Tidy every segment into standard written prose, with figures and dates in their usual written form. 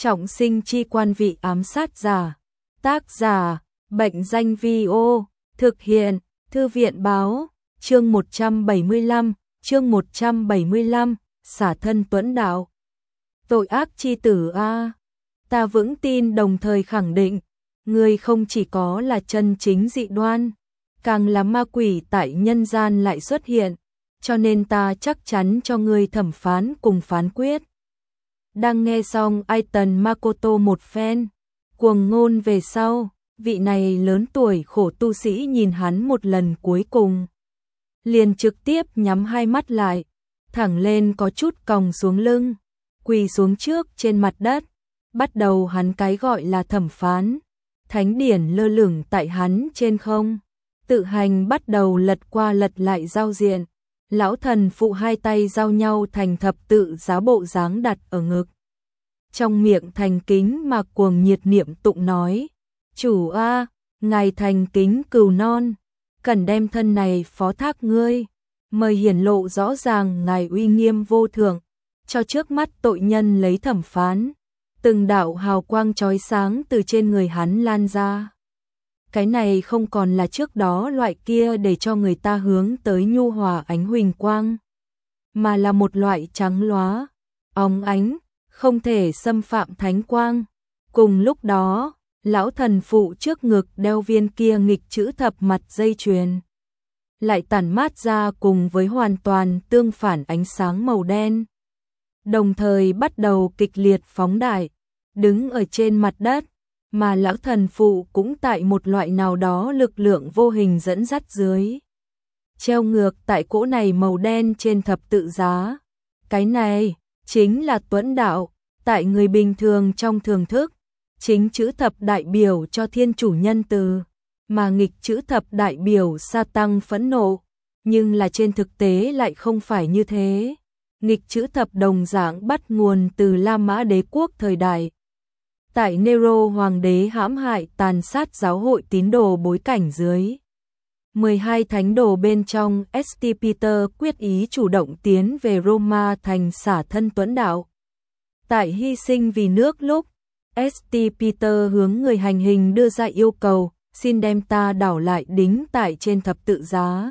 Trọng sinh chi quan vị ám sát giả. Tác giả, Bệnh danh Vi-ô. Thực hiện, Thư viện báo. Chương 175, xả thân tuẫn đạo. Tội ác chi tử a. Ta vững tin đồng thời khẳng định, ngươi không chỉ có là chân chính dị đoan, càng là ma quỷ tại nhân gian lại xuất hiện, cho nên ta chắc chắn cho ngươi thẩm phán cùng phán quyết. Đang nghe xong Aitan Makoto một phen cuồng ngôn về sau, vị này lớn tuổi khổ tu sĩ nhìn hắn một lần cuối cùng, liền trực tiếp nhắm hai mắt lại, thẳng lên có chút còng xuống lưng, quỳ xuống trước trên mặt đất, bắt đầu hắn cái gọi là thẩm phán. Thánh điển lơ lửng tại hắn trên không, tự hành bắt đầu lật qua lật lại giao diện. Lão thần phụ hai tay giao nhau thành thập tự giá bộ dáng đặt ở ngực. Trong miệng thành kính mà cuồng nhiệt niệm tụng nói: "Chủ a, ngài thành kính cừu non, cần đem thân này phó thác ngươi, mời hiển lộ rõ ràng ngài uy nghiêm vô thượng, cho trước mắt tội nhân lấy thẩm phán." Từng đạo hào quang chói sáng từ trên người hắn lan ra. Cái này không còn là trước đó loại kia để cho người ta hướng tới nhu hòa ánh huỳnh quang, mà là một loại trắng lóa, óng ánh, không thể xâm phạm thánh quang. Cùng lúc đó, lão thần phụ trước ngực đeo viên kia nghịch chữ thập mặt dây chuyền, lại tản mát ra cùng với hoàn toàn tương phản ánh sáng màu đen, đồng thời bắt đầu kịch liệt phóng đại, đứng ở trên mặt đất, mà lão thần phụ cũng tại một loại nào đó lực lượng vô hình dẫn dắt dưới, treo ngược tại cỗ này màu đen trên thập tự giá. Cái này chính là tuẫn đạo, tại người bình thường trong thường thức, chính chữ thập đại biểu cho thiên chủ nhân từ, mà nghịch chữ thập đại biểu sa tăng phẫn nộ, nhưng là trên thực tế lại không phải như thế. Nghịch chữ thập đồng dạng bắt nguồn từ La Mã đế quốc thời đại. Tại Nero hoàng đế hãm hại tàn sát giáo hội tín đồ bối cảnh dưới, 12 thánh đồ bên trong St. Peter quyết ý chủ động tiến về Roma thành xả thân tuẫn đạo. Tại hy sinh vì nước lúc, St. Peter hướng người hành hình đưa ra yêu cầu, xin đem ta đảo lại đính tại trên thập tự giá.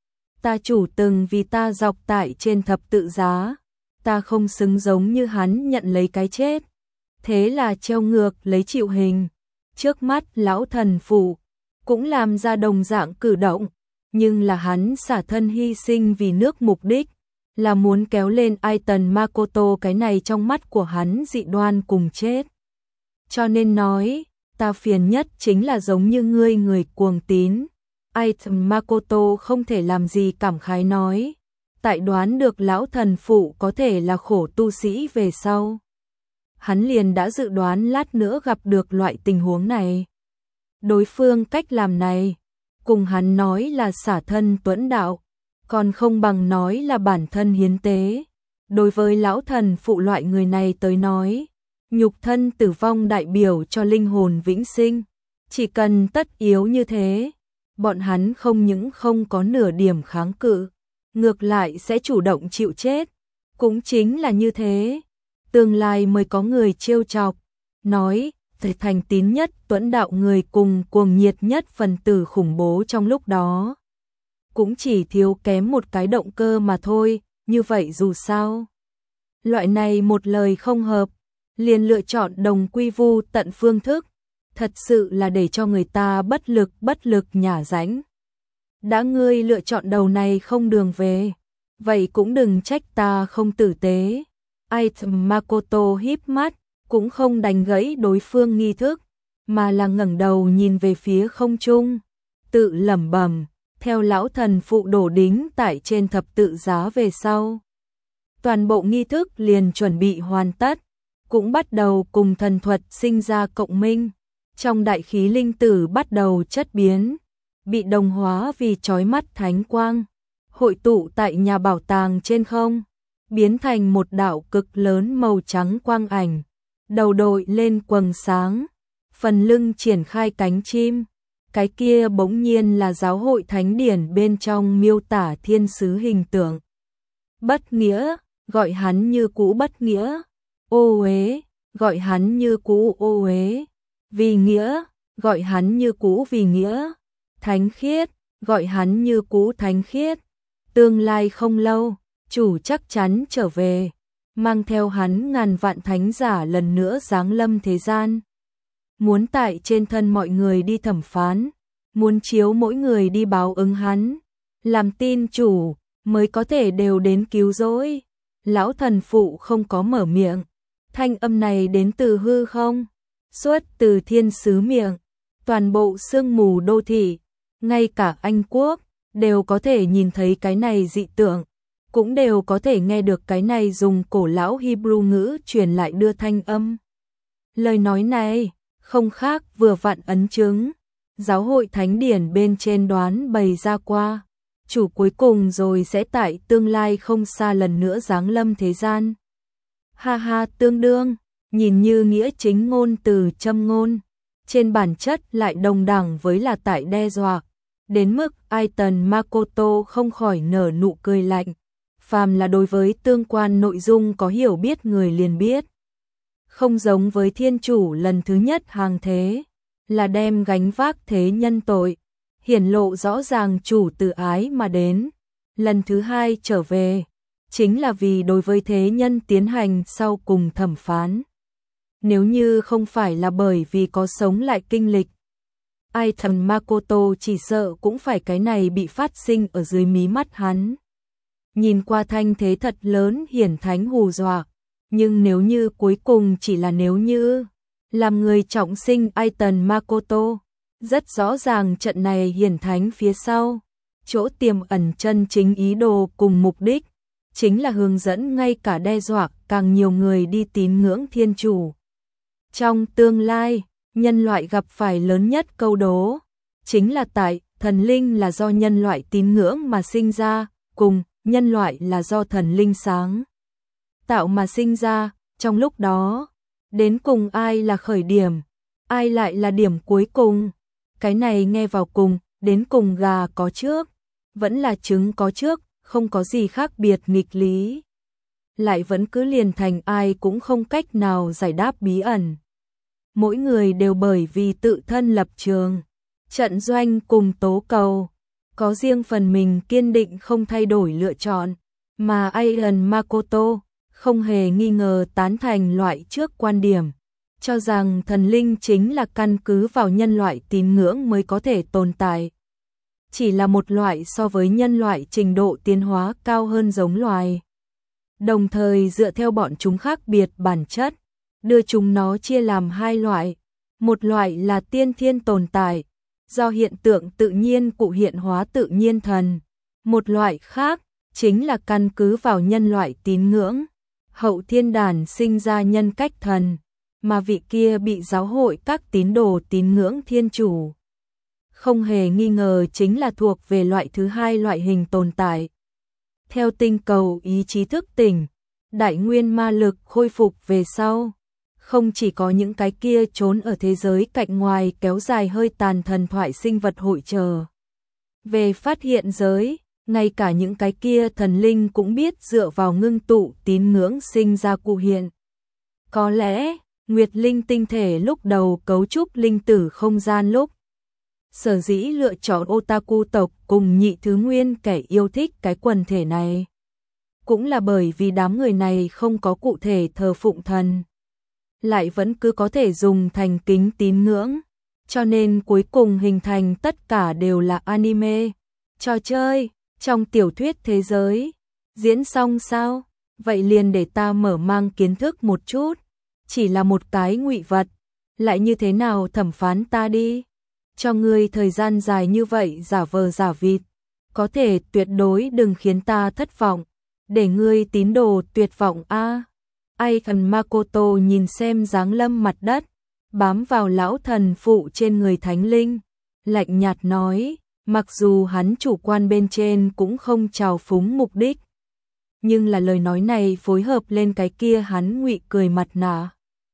Ta chủ từng vì ta dọc tại trên thập tự giá, ta không xứng giống như hắn nhận lấy cái chết, thế là treo ngược lấy chịu hình. Trước mắt lão thần phụ cũng làm ra đồng dạng cử động, nhưng là hắn xả thân hy sinh vì nước mục đích là muốn kéo lên Aitan Makoto cái này trong mắt của hắn dị đoan cùng chết. Cho nên nói, ta phiền nhất chính là giống như ngươi người cuồng tín. Aitan Makoto không thể làm gì cảm khái nói, tại đoán được lão thần phụ có thể là khổ tu sĩ về sau, hắn liền đã dự đoán lát nữa gặp được loại tình huống này. Đối phương cách làm này, cùng hắn nói là xả thân tuẫn đạo, còn không bằng nói là bản thân hiến tế. Đối với lão thần phụ loại người này tới nói, nhục thân tử vong đại biểu cho linh hồn vĩnh sinh, chỉ cần tất yếu như thế, bọn hắn không những không có nửa điểm kháng cự, ngược lại sẽ chủ động chịu chết. Cũng chính là như thế, tương lai mới có người trêu chọc, nói thành tín nhất tuẫn đạo người cùng cuồng nhiệt nhất phần tử khủng bố trong lúc đó, cũng chỉ thiếu kém một cái động cơ mà thôi. Như vậy dù sao, loại này một lời không hợp, liền lựa chọn đồng quy vu tận phương thức, thật sự là để cho người ta bất lực nhả rãnh. Đã ngươi lựa chọn đầu này không đường về, vậy cũng đừng trách ta không tử tế. Aitan Makoto híp mắt, cũng không đánh gãy đối phương nghi thức, mà là ngẩng đầu nhìn về phía không trung, tự lẩm bẩm. Theo lão thần phụ đổ đính tại trên thập tự giá về sau, toàn bộ nghi thức liền chuẩn bị hoàn tất, cũng bắt đầu cùng thần thuật sinh ra cộng minh. Trong đại khí linh tử bắt đầu chất biến, bị đồng hóa vì chói mắt thánh quang, hội tụ tại nhà bảo tàng trên không, biến thành một đạo cực lớn màu trắng quang ảnh, đầu đội lên quầng sáng, phần lưng triển khai cánh chim. Cái kia bỗng nhiên là giáo hội thánh điển bên trong miêu tả thiên sứ hình tượng. Bất nghĩa, gọi hắn như cũ bất nghĩa. Ô uế, gọi hắn như cũ ô uế, vì nghĩa, gọi hắn như cũ vì nghĩa, thánh khiết, gọi hắn như cũ thánh khiết. Tương lai không lâu, chủ chắc chắn trở về, mang theo hắn ngàn vạn thánh giả lần nữa giáng lâm thế gian. Muốn tại trên thân mọi người đi thẩm phán, muốn chiếu mỗi người đi báo ứng hắn, làm tin chủ mới có thể đều đến cứu rỗi. Lão thần phụ không có mở miệng, thanh âm này đến từ hư không, xuất từ thiên sứ miệng, toàn bộ sương mù đô thị, ngay cả Anh quốc đều có thể nhìn thấy cái này dị tượng, cũng đều có thể nghe được cái này dùng cổ lão Hebrew ngữ truyền lại đưa thanh âm. Lời nói này không khác vừa vặn ấn chứng, giáo hội thánh điển bên trên đoán bày ra qua, chủ cuối cùng rồi sẽ tại tương lai không xa lần nữa giáng lâm thế gian. Ha ha, tương đương, nhìn như nghĩa chính ngôn từ châm ngôn, trên bản chất lại đồng đẳng với là tại đe dọa, đến mức Aiton Makoto không khỏi nở nụ cười lạnh. Phàm là đối với tương quan nội dung có hiểu biết người liền biết. Không giống với thiên chủ lần thứ nhất hàng thế, là đem gánh vác thế nhân tội, hiển lộ rõ ràng chủ từ ái mà đến. Lần thứ hai trở về, chính là vì đối với thế nhân tiến hành sau cùng thẩm phán. Nếu như không phải là bởi vì có sống lại kinh lịch, Aiton Makoto chỉ sợ cũng phải cái này bị phát sinh ở dưới mí mắt hắn. Nhìn qua thanh thế thật lớn hiển thánh hù dọa, nhưng nếu như cuối cùng chỉ là nếu như, làm người trọng sinh Aiton Makoto, rất rõ ràng trận này hiển thánh phía sau, chỗ tiềm ẩn chân chính ý đồ cùng mục đích, chính là hướng dẫn ngay cả đe dọa càng nhiều người đi tín ngưỡng thiên chủ. Trong tương lai, nhân loại gặp phải lớn nhất câu đố, chính là tại thần linh là do nhân loại tín ngưỡng mà sinh ra, cùng nhân loại là do thần linh sáng tạo mà sinh ra, trong lúc đó, đến cùng ai là khởi điểm, ai lại là điểm cuối cùng. Cái này nghe vào cùng, đến cùng gà có trước, vẫn là trứng có trước, không có gì khác biệt nghịch lý. Lại vẫn cứ liền thành ai cũng không cách nào giải đáp bí ẩn. Mỗi người đều bởi vì tự thân lập trường, trận doanh cùng tố cầu, có riêng phần mình kiên định không thay đổi lựa chọn, mà Aiton Makoto không hề nghi ngờ tán thành loại trước quan điểm, cho rằng thần linh chính là căn cứ vào nhân loại tín ngưỡng mới có thể tồn tại. Chỉ là một loại so với nhân loại trình độ tiến hóa cao hơn giống loài. Đồng thời dựa theo bọn chúng khác biệt bản chất, đưa chúng nó chia làm hai loại. Một loại là tiên thiên tồn tại, do hiện tượng tự nhiên cụ hiện hóa tự nhiên thần. Một loại khác, chính là căn cứ vào nhân loại tín ngưỡng, hậu thiên đản sinh ra nhân cách thần, mà vị kia bị giáo hội các tín đồ tín ngưỡng thiên chủ. Không hề nghi ngờ chính là thuộc về loại thứ hai loại hình tồn tại. Theo tinh cầu ý chí thức tỉnh, đại nguyên ma lực khôi phục về sau, không chỉ có những cái kia trốn ở thế giới cạnh ngoài kéo dài hơi tàn thần thoại sinh vật hội chờ về phát hiện giới, ngay cả những cái kia thần linh cũng biết dựa vào ngưng tụ tín ngưỡng sinh ra cụ hiện. Có lẽ, Nguyệt Linh tinh thể lúc đầu cấu trúc linh tử không gian lúc sở dĩ lựa chọn otaku tộc cùng nhị thứ nguyên kẻ yêu thích cái quần thể này, cũng là bởi vì đám người này không có cụ thể thờ phụng thần, lại vẫn cứ có thể dùng thành kính tín ngưỡng, cho nên cuối cùng hình thành tất cả đều là anime, trò chơi, trong tiểu thuyết thế giới. Diễn xong sao? Vậy liền để ta mở mang kiến thức một chút, chỉ là một cái ngụy vật, lại như thế nào thẩm phán ta đi? Cho ngươi thời gian dài như vậy giả vờ giả vịt, có thể tuyệt đối đừng khiến ta thất vọng, để ngươi tín đồ tuyệt vọng a. Aiton Makoto nhìn xem dáng lâm mặt đất, bám vào lão thần phụ trên người thánh linh, lạnh nhạt nói, mặc dù hắn chủ quan bên trên cũng không trào phúng mục đích, nhưng là lời nói này phối hợp lên cái kia hắn ngụy cười mặt nạ,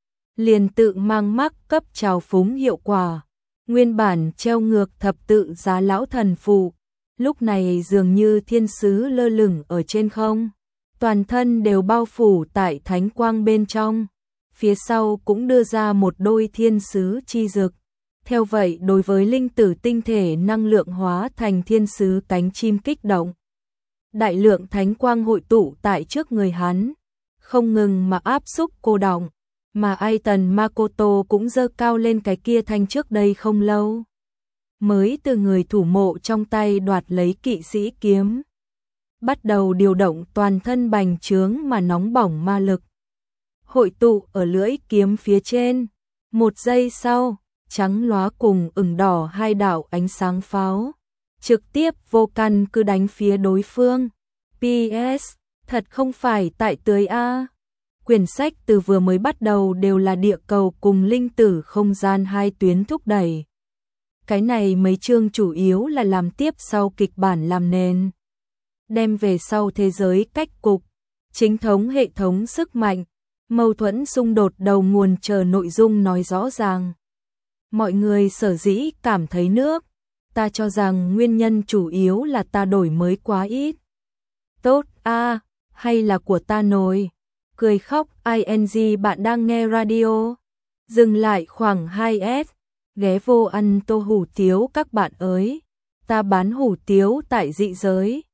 liền tự mang mắc cấp trào phúng hiệu quả. Nguyên bản treo ngược thập tự giá lão thần phụ, lúc này dường như thiên sứ lơ lửng ở trên không, toàn thân đều bao phủ tại thánh quang bên trong, phía sau cũng đưa ra một đôi thiên sứ chi dực. Theo vậy, đối với linh tử tinh thể năng lượng hóa thành thiên sứ cánh chim kích động. Đại lượng thánh quang hội tụ tại trước người hắn, không ngừng mà áp xúc cô đọng, mà Aiton Makoto cũng giơ cao lên cái kia thanh trước đây không lâu mới từ người thủ mộ trong tay đoạt lấy kỵ sĩ kiếm. Bắt đầu điều động toàn thân bành trướng mà nóng bỏng ma lực. Hội tụ ở lưỡi kiếm phía trên. Một giây sau, trắng lóa cùng ửng đỏ hai đạo ánh sáng pháo. Trực tiếp vô căn cứ đánh phía đối phương. PS, thật không phải tại tưới A. Quyển sách từ vừa mới bắt đầu đều là địa cầu cùng linh tử không gian hai tuyến thúc đẩy. Cái này mấy chương chủ yếu là làm tiếp sau kịch bản làm nền. Đem về sau thế giới cách cục, chính thống hệ thống sức mạnh, mâu thuẫn xung đột đầu nguồn chờ nội dung nói rõ ràng. Mọi người sở dĩ cảm thấy nước, ta cho rằng nguyên nhân chủ yếu là ta đổi mới quá ít. Tốt a, hay là của ta nồi. Cười khóc ing bạn đang nghe radio. Dừng lại khoảng 2S. Ghé vô ăn tô hủ tiếu các bạn ơi. Ta bán hủ tiếu tại dị giới.